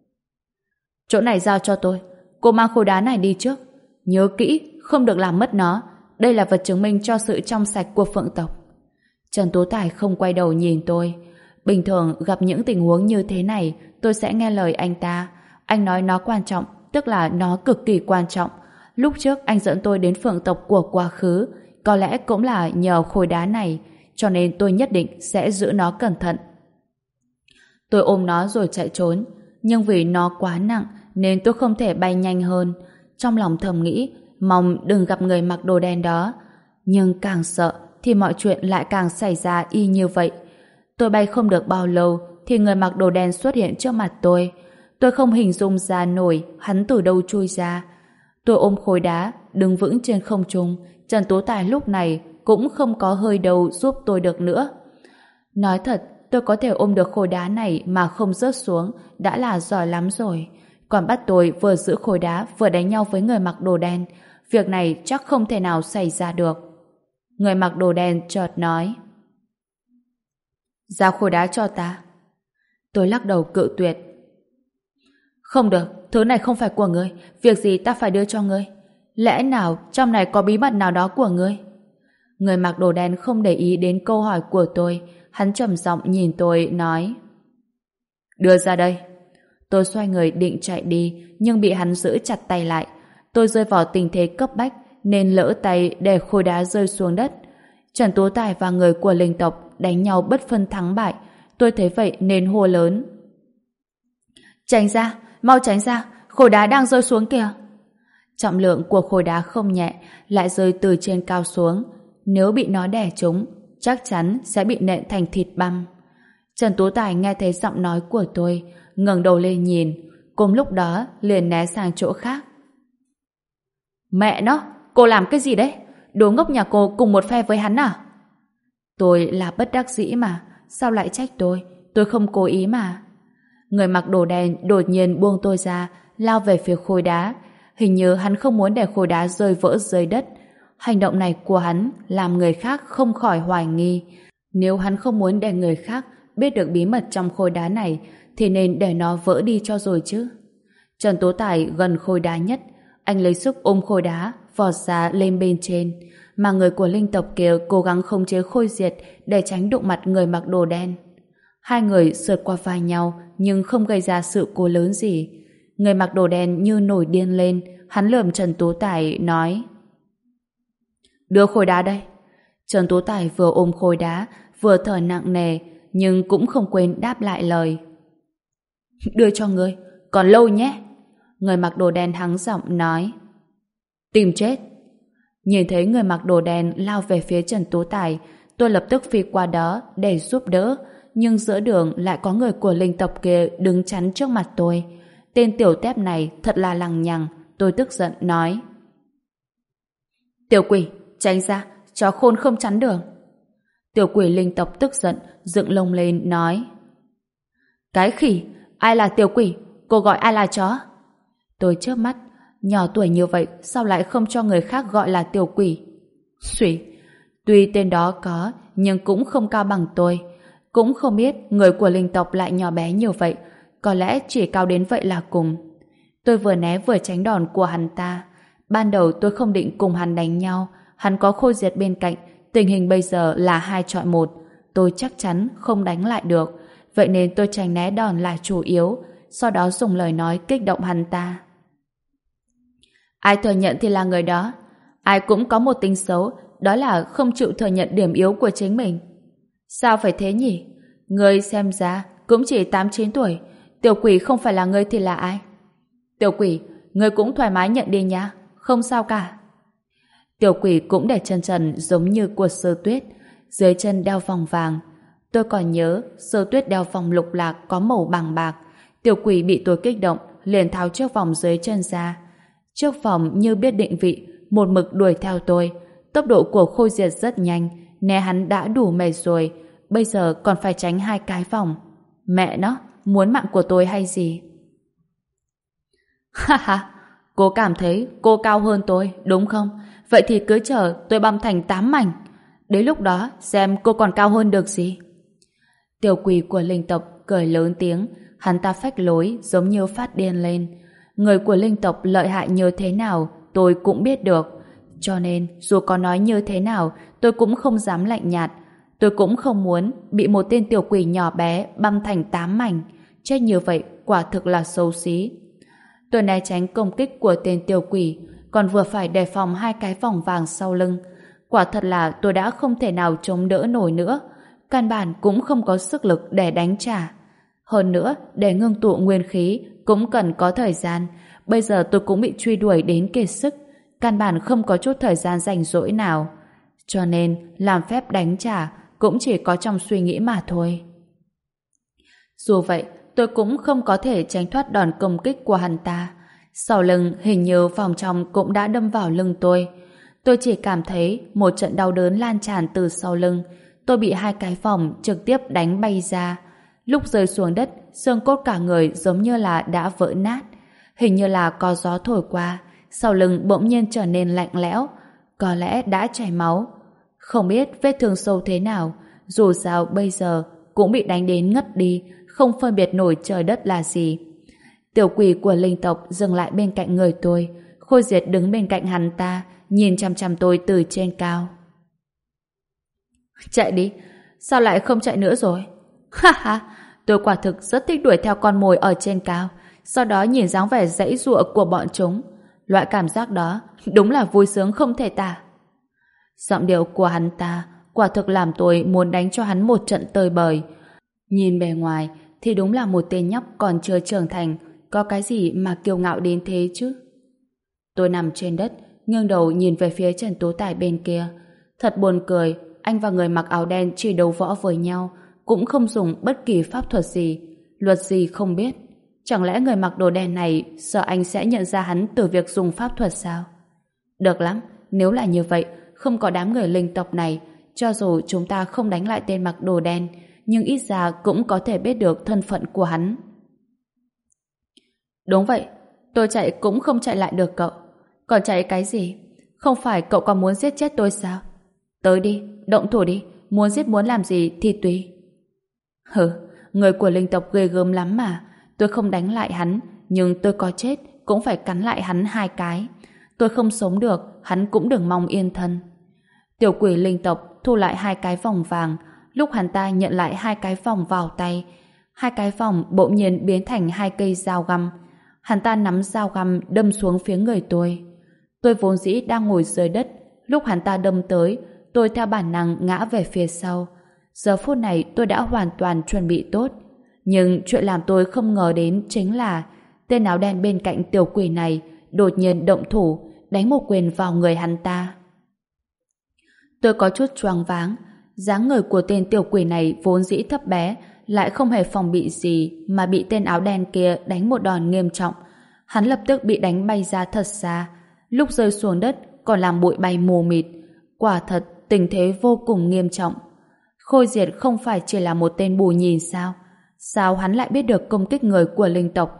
Chỗ này giao cho tôi, cô mang khối đá này đi trước. Nhớ kỹ, không được làm mất nó. Đây là vật chứng minh cho sự trong sạch của Phượng tộc. Trần Tú Tài không quay đầu nhìn tôi. Bình thường gặp những tình huống như thế này, tôi sẽ nghe lời anh ta. Anh nói nó quan trọng, tức là nó cực kỳ quan trọng. Lúc trước anh dẫn tôi đến Phượng tộc của quá khứ, có lẽ cũng là nhờ khối đá này, cho nên tôi nhất định sẽ giữ nó cẩn thận. Tôi ôm nó rồi chạy trốn, nhưng vì nó quá nặng nên tôi không thể bay nhanh hơn. Trong lòng thầm nghĩ, mong đừng gặp người mặc đồ đen đó. Nhưng càng sợ thì mọi chuyện lại càng xảy ra y như vậy. Tôi bay không được bao lâu thì người mặc đồ đen xuất hiện trước mặt tôi. Tôi không hình dung ra nổi hắn từ đâu chui ra. Tôi ôm khối đá, đứng vững trên không trung. Trần Tú Tài lúc này cũng không có hơi đâu giúp tôi được nữa. Nói thật, tôi có thể ôm được khối đá này mà không rớt xuống đã là giỏi lắm rồi. Còn bắt tôi vừa giữ khối đá vừa đánh nhau với người mặc đồ đen. Việc này chắc không thể nào xảy ra được. Người mặc đồ đen chợt nói: giao khối đá cho ta. Tôi lắc đầu cự tuyệt. Không được, thứ này không phải của ngươi. Việc gì ta phải đưa cho ngươi? Lẽ nào trong này có bí mật nào đó của ngươi? Người mặc đồ đen không để ý đến câu hỏi của tôi. Hắn trầm giọng nhìn tôi nói: đưa ra đây. Tôi xoay người định chạy đi nhưng bị hắn giữ chặt tay lại. Tôi rơi vào tình thế cấp bách nên lỡ tay để khối đá rơi xuống đất. Trần Tú Tài và người của linh tộc đánh nhau bất phân thắng bại. Tôi thấy vậy nên hô lớn: tránh ra, mau tránh ra, khối đá đang rơi xuống kìa. Trọng lượng của khối đá không nhẹ, lại rơi từ trên cao xuống. Nếu bị nó đè trúng, chắc chắn sẽ bị nện thành thịt băm. Trần Tú Tài nghe thấy giọng nói của tôi, ngẩng đầu lên nhìn, cùng lúc đó liền né sang chỗ khác. Mẹ nó, cô làm cái gì đấy? Đố ngốc nhà cô cùng một phe với hắn à? Tôi là bất đắc dĩ mà, sao lại trách tôi? Tôi không cố ý mà. Người mặc đồ đen đột nhiên buông tôi ra, lao về phía khối đá. Hình như hắn không muốn để khối đá rơi vỡ dưới đất. Hành động này của hắn làm người khác không khỏi hoài nghi. Nếu hắn không muốn để người khác biết được bí mật trong khối đá này thì nên để nó vỡ đi cho rồi chứ. Trần Tố Tài gần khối đá nhất, anh lấy sức ôm khối đá vọt ra lên bên trên, mà người của linh tộc kia cố gắng khống chế khôi diệt để tránh đụng mặt người mặc đồ đen. Hai người sượt qua vai nhau nhưng không gây ra sự cố lớn gì. Người mặc đồ đen như nổi điên lên, hắn lườm Trần Tú Tài nói: đưa khối đá đây. Trần Tú Tài vừa ôm khối đá vừa thở nặng nề nhưng cũng không quên đáp lại lời: đưa cho ngươi, còn lâu nhé. Người mặc đồ đen hắng giọng nói: tìm chết. Nhìn thấy người mặc đồ đen lao về phía Trần Tú Tài, tôi lập tức phi qua đó để giúp đỡ, nhưng giữa đường lại có người của linh tộc kia đứng chắn trước mặt tôi. Tên tiểu tép này thật là lằng nhằng. Tôi tức giận nói: tiểu quỷ, tránh ra, chó khôn không chắn đường. Tiểu quỷ linh tộc tức giận dựng lông lên nói: cái khỉ, ai là tiểu quỷ? Cô gọi ai là chó? Tôi chớp mắt, nhỏ tuổi như vậy sao lại không cho người khác gọi là tiểu quỷ? Xủy, tuy tên đó có nhưng cũng không cao bằng tôi. Cũng không biết người của linh tộc lại nhỏ bé như vậy, có lẽ chỉ cao đến vậy là cùng. Tôi vừa né vừa tránh đòn của hắn ta. Ban đầu tôi không định cùng hắn đánh nhau, hắn có khôi diệt bên cạnh, tình hình bây giờ là hai chọi một, tôi chắc chắn không đánh lại được, vậy nên tôi tránh né đòn là chủ yếu, sau đó dùng lời nói kích động hắn ta. Ai thừa nhận thì là người đó, ai cũng có một tính xấu, đó là không chịu thừa nhận điểm yếu của chính mình. Sao phải thế nhỉ? Ngươi xem ra cũng chỉ tám chín tuổi, tiểu quỷ không phải là ngươi thì là ai? Tiểu quỷ, ngươi cũng thoải mái nhận đi nha, không sao cả. Tiểu quỷ cũng để chân trần giống như của Sơ Tuyết, dưới chân đeo vòng vàng. Tôi còn nhớ Sơ Tuyết đeo vòng lục lạc có màu bằng bạc. Tiểu quỷ bị tôi kích động, liền tháo chiếc vòng dưới chân ra. Chiếc vòng như biết định vị, một mực đuổi theo tôi. Tốc độ của Khôi Diệt rất nhanh, né hắn đã đủ mệt rồi, bây giờ còn phải tránh hai cái vòng. Mẹ nó, muốn mạng của tôi hay gì? Ha ha, cô cảm thấy cô cao hơn tôi, đúng không? Vậy thì cứ chờ tôi băm thành tám mảnh. Đến lúc đó xem cô còn cao hơn được gì. Tiểu quỷ của linh tộc cười lớn tiếng, hắn ta phách lối giống như phát điên lên. Người của linh tộc lợi hại như thế nào tôi cũng biết được, cho nên dù có nói như thế nào tôi cũng không dám lạnh nhạt. Tôi cũng không muốn bị một tên tiểu quỷ nhỏ bé băm thành tám mảnh. Chết như vậy quả thực là xấu xí. Tôi né tránh công kích của tên tiểu quỷ, còn vừa phải đề phòng hai cái vòng vàng sau lưng. Quả thật là tôi đã không thể nào chống đỡ nổi nữa, căn bản cũng không có sức lực để đánh trả. Hơn nữa, để ngưng tụ nguyên khí cũng cần có thời gian. Bây giờ tôi cũng bị truy đuổi đến kiệt sức, căn bản không có chút thời gian rảnh rỗi nào. Cho nên làm phép đánh trả cũng chỉ có trong suy nghĩ mà thôi. Dù vậy, tôi cũng không có thể tránh thoát đòn công kích của hắn ta. Sau lưng hình như vòng trong cũng đã đâm vào lưng tôi. Tôi chỉ cảm thấy một trận đau đớn lan tràn từ sau lưng. Tôi bị hai cái vòng trực tiếp đánh bay ra. Lúc rơi xuống đất, xương cốt cả người giống như là đã vỡ nát. Hình như là có gió thổi qua, sau lưng bỗng nhiên trở nên lạnh lẽo. Có lẽ đã chảy máu. Không biết vết thương sâu thế nào, dù sao bây giờ cũng bị đánh đến ngất đi, không phân biệt nổi trời đất là gì. Tiểu quỷ của linh tộc dừng lại bên cạnh người tôi. Khôi Diệt đứng bên cạnh hắn ta, nhìn chăm chăm tôi từ trên cao. Chạy đi, sao lại không chạy nữa rồi? Ha ha, tôi quả thực rất thích đuổi theo con mồi ở trên cao, sau đó nhìn dáng vẻ giãy giụa của bọn chúng. Loại cảm giác đó đúng là vui sướng không thể tả. Giọng điệu của hắn ta quả thực làm tôi muốn đánh cho hắn một trận tơi bời. Nhìn bề ngoài thì đúng là một tên nhóc còn chưa trưởng thành, có cái gì mà kiêu ngạo đến thế chứ? Tôi nằm trên đất, nghiêng đầu nhìn về phía Trần Tú Tài bên kia. Thật buồn cười, anh và người mặc áo đen chỉ đấu võ với nhau, cũng không dùng bất kỳ pháp thuật gì, luật gì không biết. Chẳng lẽ người mặc đồ đen này sợ anh sẽ nhận ra hắn từ việc dùng pháp thuật sao? Được lắm, nếu là như vậy, không có đám người linh tộc này, cho dù chúng ta không đánh lại tên mặc đồ đen, nhưng ít ra cũng có thể biết được thân phận của hắn. Đúng vậy, tôi chạy cũng không chạy lại được cậu. Còn chạy cái gì? Không phải cậu còn muốn giết chết tôi sao? Tới đi, động thủ đi, muốn giết muốn làm gì thì tùy. Hừ, người của linh tộc ghê gớm lắm mà. Tôi không đánh lại hắn, nhưng tôi có chết cũng phải cắn lại hắn hai cái. Tôi không sống được, hắn cũng đừng mong yên thân. Tiểu quỷ linh tộc thu lại hai cái vòng vàng. Lúc hắn ta nhận lại hai cái vòng vào tay, hai cái vòng bỗng nhiên biến thành hai cây dao găm. Hắn ta nắm dao găm đâm xuống phía người tôi. Tôi vốn dĩ đang ngồi dưới đất, lúc hắn ta đâm tới, tôi theo bản năng ngã về phía sau. Giờ phút này tôi đã hoàn toàn chuẩn bị tốt. Nhưng chuyện làm tôi không ngờ đến chính là tên áo đen bên cạnh tiểu quỷ này đột nhiên động thủ, đánh một quyền vào người hắn ta. Tôi có chút choáng váng. Dáng người của tên tiểu quỷ này vốn dĩ thấp bé, lại không hề phòng bị gì mà bị tên áo đen kia đánh một đòn nghiêm trọng. Hắn lập tức bị đánh bay ra thật xa. Lúc rơi xuống đất còn làm bụi bay mù mịt. Quả thật tình thế vô cùng nghiêm trọng. Khôi Diệt không phải chỉ là một tên bù nhìn sao? Sao hắn lại biết được công kích người của linh tộc?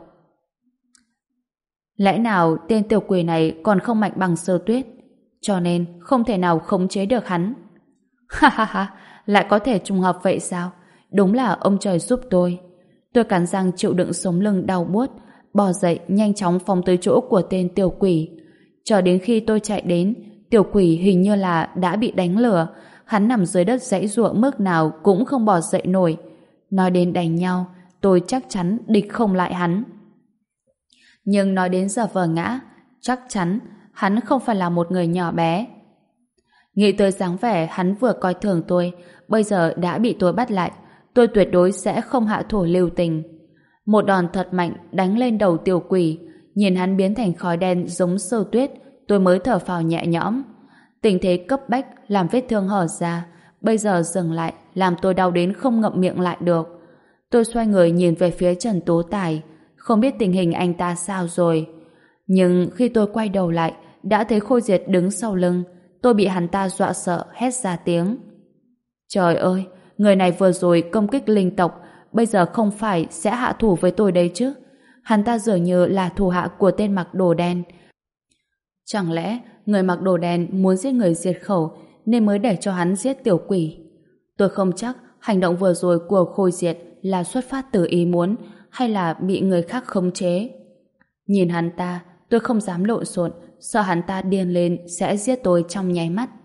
Lẽ nào tên tiểu quỷ này còn không mạnh bằng Sơ Tuyết, cho nên không thể nào khống chế được hắn? Ha ha ha, lại có thể trùng hợp vậy sao? Đúng là ông trời giúp tôi. Tôi cắn răng chịu đựng sống lưng đau buốt, bò dậy nhanh chóng phóng tới chỗ của tên tiểu quỷ. Cho đến khi tôi chạy đến, tiểu quỷ hình như là đã bị đánh lừa. Hắn nằm dưới đất giãy giụa mức nào cũng không bò dậy nổi. Nói đến đánh nhau, tôi chắc chắn địch không lại hắn. Nhưng nói đến giờ vờ ngã, chắc chắn hắn không phải là một người nhỏ bé. Nghĩ tới dáng vẻ hắn vừa coi thường tôi, bây giờ đã bị tôi bắt lại, tôi tuyệt đối sẽ không hạ thủ lưu tình. Một đòn thật mạnh đánh lên đầu tiểu quỷ, nhìn hắn biến thành khói đen giống Sơ Tuyết, tôi mới thở phào nhẹ nhõm. Tình thế cấp bách làm vết thương hở ra, bây giờ dừng lại làm tôi đau đến không ngậm miệng lại được. Tôi xoay người nhìn về phía Trần Tú Tài, không biết tình hình anh ta sao rồi. Nhưng khi tôi quay đầu lại, đã thấy Khôi Diệt đứng sau lưng. Tôi bị hắn ta dọa sợ, hét ra tiếng. Trời ơi, người này vừa rồi công kích linh tộc, bây giờ không phải sẽ hạ thủ với tôi đấy chứ? Hắn ta dường như là thủ hạ của tên mặc đồ đen. Chẳng lẽ người mặc đồ đen muốn giết người diệt khẩu nên mới để cho hắn giết tiểu quỷ? Tôi không chắc hành động vừa rồi của Khôi Diệt là xuất phát từ ý muốn hay là bị người khác khống chế. Nhìn hắn ta, tôi không dám lộn xộn, sợ hắn ta điên lên sẽ giết tôi trong nháy mắt.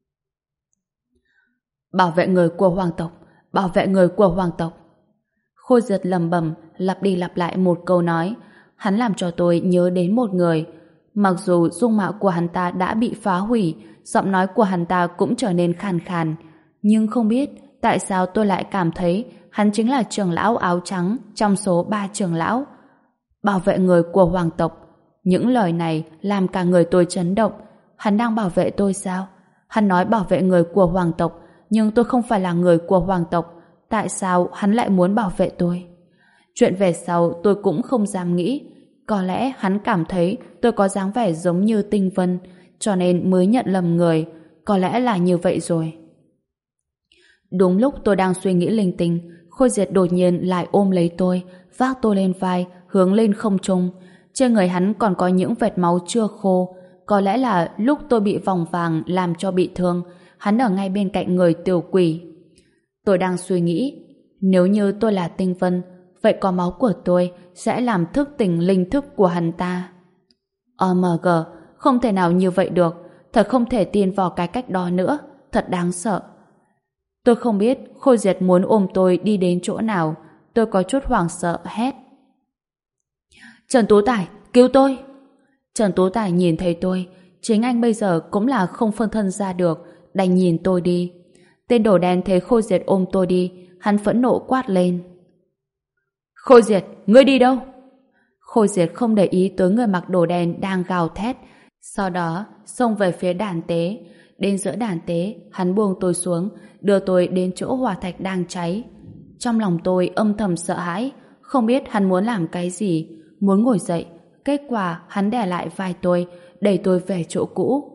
Bảo vệ người của hoàng tộc, bảo vệ người của hoàng tộc. Khôi Diệt lầm bầm lặp đi lặp lại một câu nói. Hắn làm cho tôi nhớ đến một người. Mặc dù dung mạo của hắn ta đã bị phá hủy, giọng nói của hắn ta cũng trở nên khàn khàn, nhưng không biết tại sao tôi lại cảm thấy hắn chính là trưởng lão áo trắng trong số ba trưởng lão. Bảo vệ người của hoàng tộc. Những lời này làm cả người tôi chấn động. Hắn đang bảo vệ tôi sao? Hắn nói bảo vệ người của hoàng tộc, nhưng tôi không phải là người của hoàng tộc. Tại sao hắn lại muốn bảo vệ tôi? Chuyện về sau tôi cũng không dám nghĩ. Có lẽ hắn cảm thấy tôi có dáng vẻ giống như Tinh Vân, cho nên mới nhận lầm người. Có lẽ là như vậy rồi. Đúng lúc tôi đang suy nghĩ linh tinh, Khôi Diệt đột nhiên lại ôm lấy tôi, vác tôi lên vai, hướng lên không trung. Trên người hắn còn có những vệt máu chưa khô. Có lẽ là lúc tôi bị vòng vàng làm cho bị thương, hắn ở ngay bên cạnh người tiểu quỷ. Tôi đang suy nghĩ, nếu như tôi là Tinh Vân, vậy có máu của tôi sẽ làm thức tỉnh linh thức của hắn ta. ô em giê, không thể nào như vậy được. Thật không thể tin vào cái cách đó nữa. Thật đáng sợ. Tôi không biết Khôi Diệt muốn ôm tôi đi đến chỗ nào. Tôi có chút hoảng sợ hét: Trần Tú Tài, cứu tôi! Trần Tú Tài nhìn thấy tôi, chính anh bây giờ cũng là không phân thân ra được, đành nhìn tôi đi. Tên đồ đen thấy Khôi Diệt ôm tôi đi, hắn phẫn nộ quát lên: Khôi Diệt, ngươi đi đâu? Khôi Diệt không để ý tới người mặc đồ đen đang gào thét, sau đó xông về phía đàn tế. Đến giữa đàn tế, hắn buông tôi xuống, đưa tôi đến chỗ hỏa thạch đang cháy. Trong lòng tôi âm thầm sợ hãi, không biết hắn muốn làm cái gì. Muốn ngồi dậy, kết quả hắn đè lại vai tôi, đẩy tôi về chỗ cũ.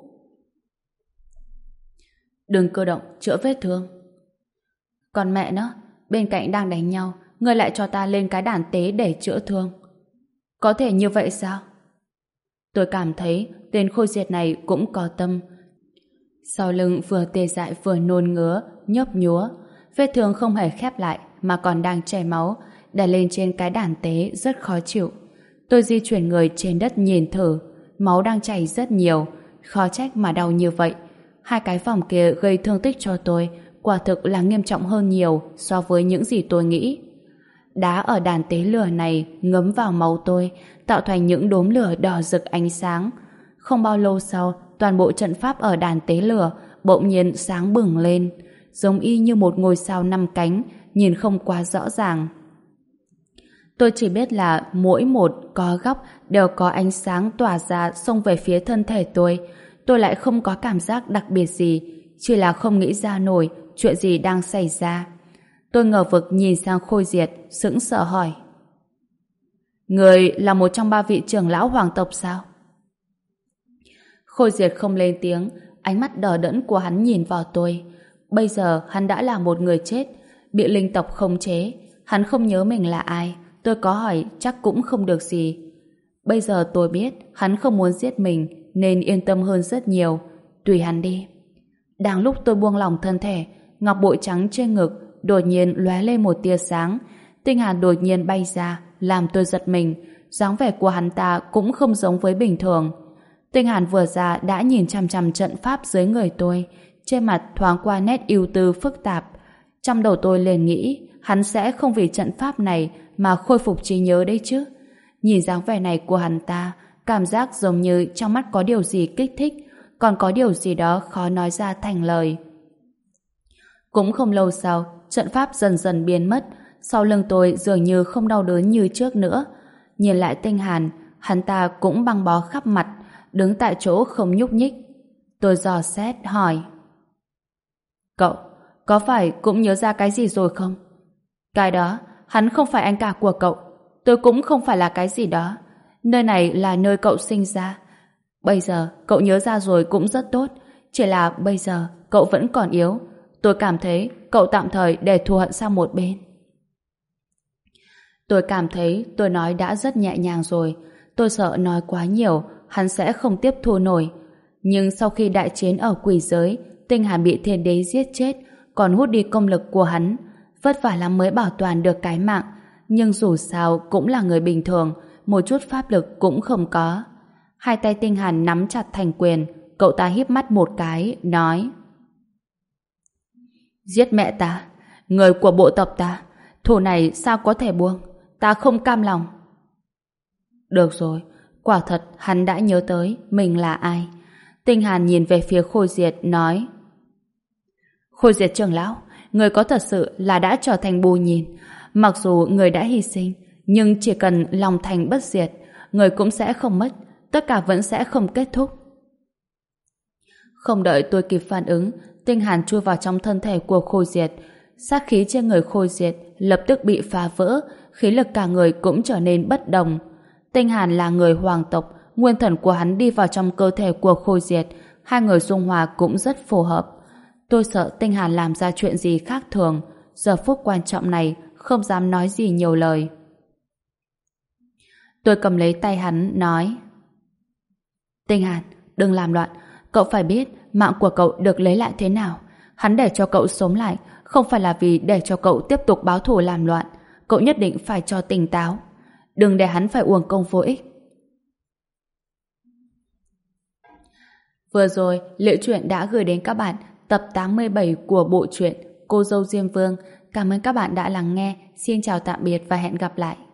Đừng cơ động, chữa vết thương. Còn mẹ nó, bên cạnh đang đánh nhau, ngươi lại cho ta lên cái đàn tế để chữa thương. Có thể như vậy sao? Tôi cảm thấy tên Khôi Diệt này cũng có tâm. Sau lưng vừa tê dại vừa nôn ngứa, nhấp nhúa. Vết thương không hề khép lại mà còn đang chảy máu, đè lên trên cái đàn tế rất khó chịu. Tôi di chuyển người trên đất nhìn thử, máu đang chảy rất nhiều, khó trách mà đau như vậy. Hai cái vòng kia gây thương tích cho tôi, quả thực là nghiêm trọng hơn nhiều so với những gì tôi nghĩ. Đá ở đàn tế lửa này ngấm vào máu tôi, tạo thành những đốm lửa đỏ rực ánh sáng. Không bao lâu sau, toàn bộ trận pháp ở đàn tế lửa bỗng nhiên sáng bừng lên, giống y như một ngôi sao năm cánh, nhìn không quá rõ ràng. Tôi chỉ biết là mỗi một có góc đều có ánh sáng tỏa ra xông về phía thân thể tôi. Tôi lại không có cảm giác đặc biệt gì, chỉ là không nghĩ ra nổi chuyện gì đang xảy ra. Tôi ngờ vực nhìn sang Khôi Diệt, sững sờ hỏi: Người là một trong ba vị trưởng lão hoàng tộc sao? Khôi Diệt không lên tiếng, ánh mắt đờ đẫn của hắn nhìn vào tôi. Bây giờ hắn đã là một người chết, bị linh tộc khống chế. Hắn không nhớ mình là ai, tôi có hỏi chắc cũng không được gì. Bây giờ tôi biết hắn không muốn giết mình, nên yên tâm hơn rất nhiều. Tùy hắn đi. Đang lúc tôi buông lỏng thân thể, ngọc bội trắng trên ngực đột nhiên lóe lên một tia sáng. Tinh hàn đột nhiên bay ra, làm tôi giật mình. Dáng vẻ của hắn ta cũng không giống với bình thường. Tinh hàn vừa ra đã nhìn chằm chằm trận pháp dưới người tôi, trên mặt thoáng qua nét ưu tư phức tạp. Trong đầu tôi liền nghĩ hắn sẽ không vì trận pháp này mà khôi phục trí nhớ đấy chứ. Nhìn dáng vẻ này của hắn ta, cảm giác giống như trong mắt có điều gì kích thích, còn có điều gì đó khó nói ra thành lời. Cũng không lâu sau, trận pháp dần dần biến mất, sau lưng tôi dường như không đau đớn như trước nữa. Nhìn lại Tinh Hàn, hắn ta cũng băng bó khắp mặt, đứng tại chỗ không nhúc nhích. Tôi dò xét hỏi: Cậu, có phải cũng nhớ ra cái gì rồi không? Cái đó, hắn không phải anh cả của cậu. Tôi cũng không phải là cái gì đó. Nơi này là nơi cậu sinh ra. Bây giờ, cậu nhớ ra rồi cũng rất tốt. Chỉ là bây giờ, cậu vẫn còn yếu. Tôi cảm thấy cậu tạm thời để thù hận sang một bên. Tôi cảm thấy tôi nói đã rất nhẹ nhàng rồi. Tôi sợ nói quá nhiều, hắn sẽ không tiếp thu nổi. Nhưng sau khi đại chiến ở quỷ giới, Tinh Hàn bị thiên đế giết chết, còn hút đi công lực của hắn. Vất vả lắm mới bảo toàn được cái mạng. Nhưng dù sao cũng là người bình thường, một chút pháp lực cũng không có. Hai tay Tinh Hàn nắm chặt thành quyền, cậu ta híp mắt một cái, nói: Giết mẹ ta, người của bộ tộc ta, thù này sao có thể buông, ta không cam lòng. Được rồi, quả thật hắn đã nhớ tới mình là ai. Tinh Hàn nhìn về phía Khôi Diệt, nói: Khôi Diệt trưởng lão, người có thật sự là đã trở thành bù nhìn. Mặc dù người đã hy sinh, Nhưng chỉ cần lòng thành bất diệt, người cũng sẽ không mất, tất cả vẫn sẽ không kết thúc. Không đợi tôi kịp phản ứng, tinh hàn chui vào trong thân thể của Khôi Diệt. Sát khí trên người Khôi Diệt lập tức bị phá vỡ, khí lực cả người cũng trở nên bất đồng. Tinh hàn là người hoàng tộc, nguyên thần của hắn đi vào trong cơ thể của Khôi Diệt, hai người dung hòa cũng rất phù hợp. Tôi sợ tinh hàn làm ra chuyện gì khác thường, giờ phút quan trọng này không dám nói gì nhiều lời. Tôi cầm lấy tay hắn, nói: Tinh hàn, đừng làm loạn, cậu phải biết mạng của cậu được lấy lại thế nào. Hắn để cho cậu sống lại không phải là vì để cho cậu tiếp tục báo thù làm loạn, cậu nhất định phải cho tỉnh táo, đừng để hắn phải uổng công vô ích. Vừa rồi, Liễu Chuyện đã gửi đến các bạn tập tám mươi bảy của bộ truyện Cô dâu Diêm Vương. Cảm ơn các bạn đã lắng nghe. Xin chào tạm biệt và hẹn gặp lại.